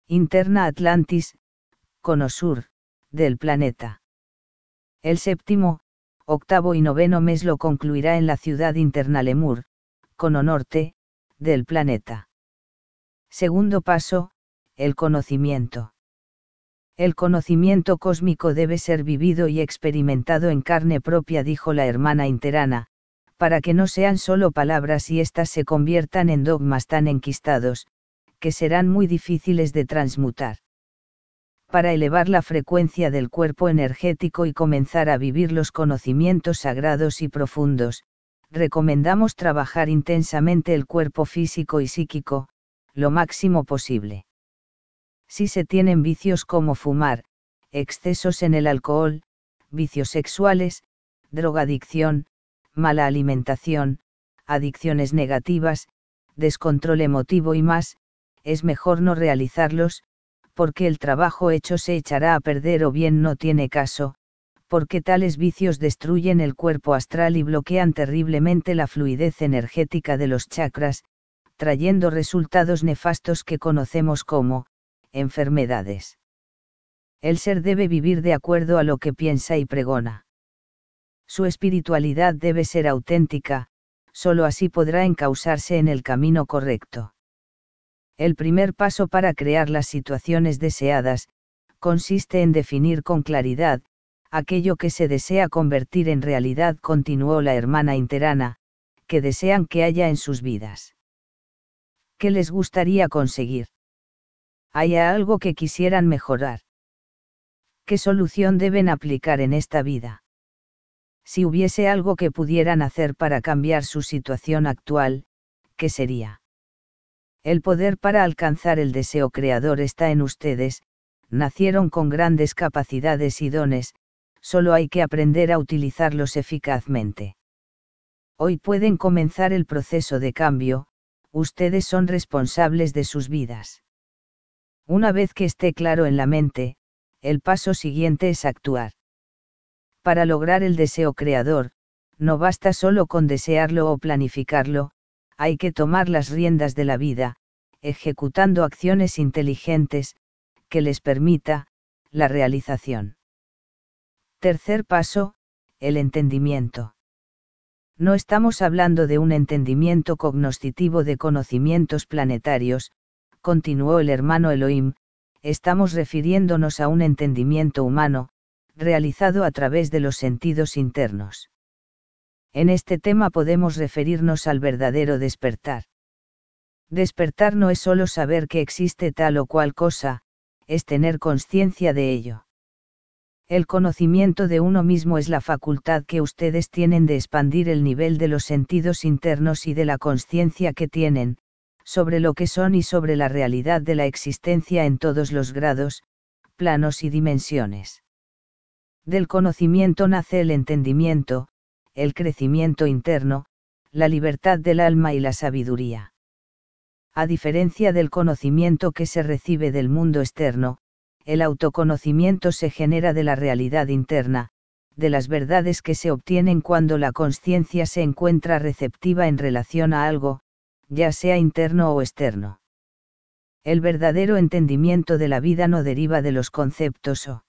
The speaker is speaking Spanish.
interna Atlantis, cono sur, del planeta. El séptimo, octavo y noveno mes lo concluirá en la ciudad interna Lemur, cono norte, del planeta. Segundo paso, el conocimiento. El conocimiento cósmico debe ser vivido y experimentado en carne propia, dijo la hermana interana, para que no sean solo palabras y éstas se conviertan en dogmas tan enquistados, que serán muy difíciles de transmutar. Para elevar la frecuencia del cuerpo energético y comenzar a vivir los conocimientos sagrados y profundos, recomendamos trabajar intensamente el cuerpo físico y psíquico, lo máximo posible. Si se tienen vicios como fumar, excesos en el alcohol, vicios sexuales, drogadicción, mala alimentación, adicciones negativas, descontrol emotivo y más, es mejor no realizarlos, porque el trabajo hecho se echará a perder o bien no tiene caso, porque tales vicios destruyen el cuerpo astral y bloquean terriblemente la fluidez energética de los chakras, trayendo resultados nefastos que conocemos como enfermedades. El ser debe vivir de acuerdo a lo que piensa y pregona. Su espiritualidad debe ser auténtica, solo así podrá encauzarse en el camino correcto. El primer paso para crear las situaciones deseadas, consiste en definir con claridad, aquello que se desea convertir en realidad, continuó la hermana interana, que desean que haya en sus vidas. ¿Qué les gustaría conseguir? ¿Hay algo que quisieran mejorar? ¿Qué solución deben aplicar en esta vida? Si hubiese algo que pudieran hacer para cambiar su situación actual, ¿qué sería? El poder para alcanzar el deseo creador está en ustedes, nacieron con grandes capacidades y dones, solo hay que aprender a utilizarlos eficazmente. Hoy pueden comenzar el proceso de cambio, ustedes son responsables de sus vidas. Una vez que esté claro en la mente, el paso siguiente es actuar. Para lograr el deseo creador, no basta solo con desearlo o planificarlo, hay que tomar las riendas de la vida, ejecutando acciones inteligentes, que les permita la realización. Tercer paso, el entendimiento. No estamos hablando de un entendimiento cognoscitivo de conocimientos planetarios, continuó el hermano Elohim, estamos refiriéndonos a un entendimiento humano, realizado a través de los sentidos internos. En este tema podemos referirnos al verdadero despertar. Despertar no es solo saber que existe tal o cual cosa, es tener conciencia de ello. El conocimiento de uno mismo es la facultad que ustedes tienen de expandir el nivel de los sentidos internos y de la conciencia que tienen, sobre lo que son y sobre la realidad de la existencia en todos los grados, planos y dimensiones. Del conocimiento nace el entendimiento, el crecimiento interno, la libertad del alma y la sabiduría. A diferencia del conocimiento que se recibe del mundo externo, el autoconocimiento se genera de la realidad interna, de las verdades que se obtienen cuando la conciencia se encuentra receptiva en relación a algo, ya sea interno o externo. El verdadero entendimiento de la vida no deriva de los conceptos o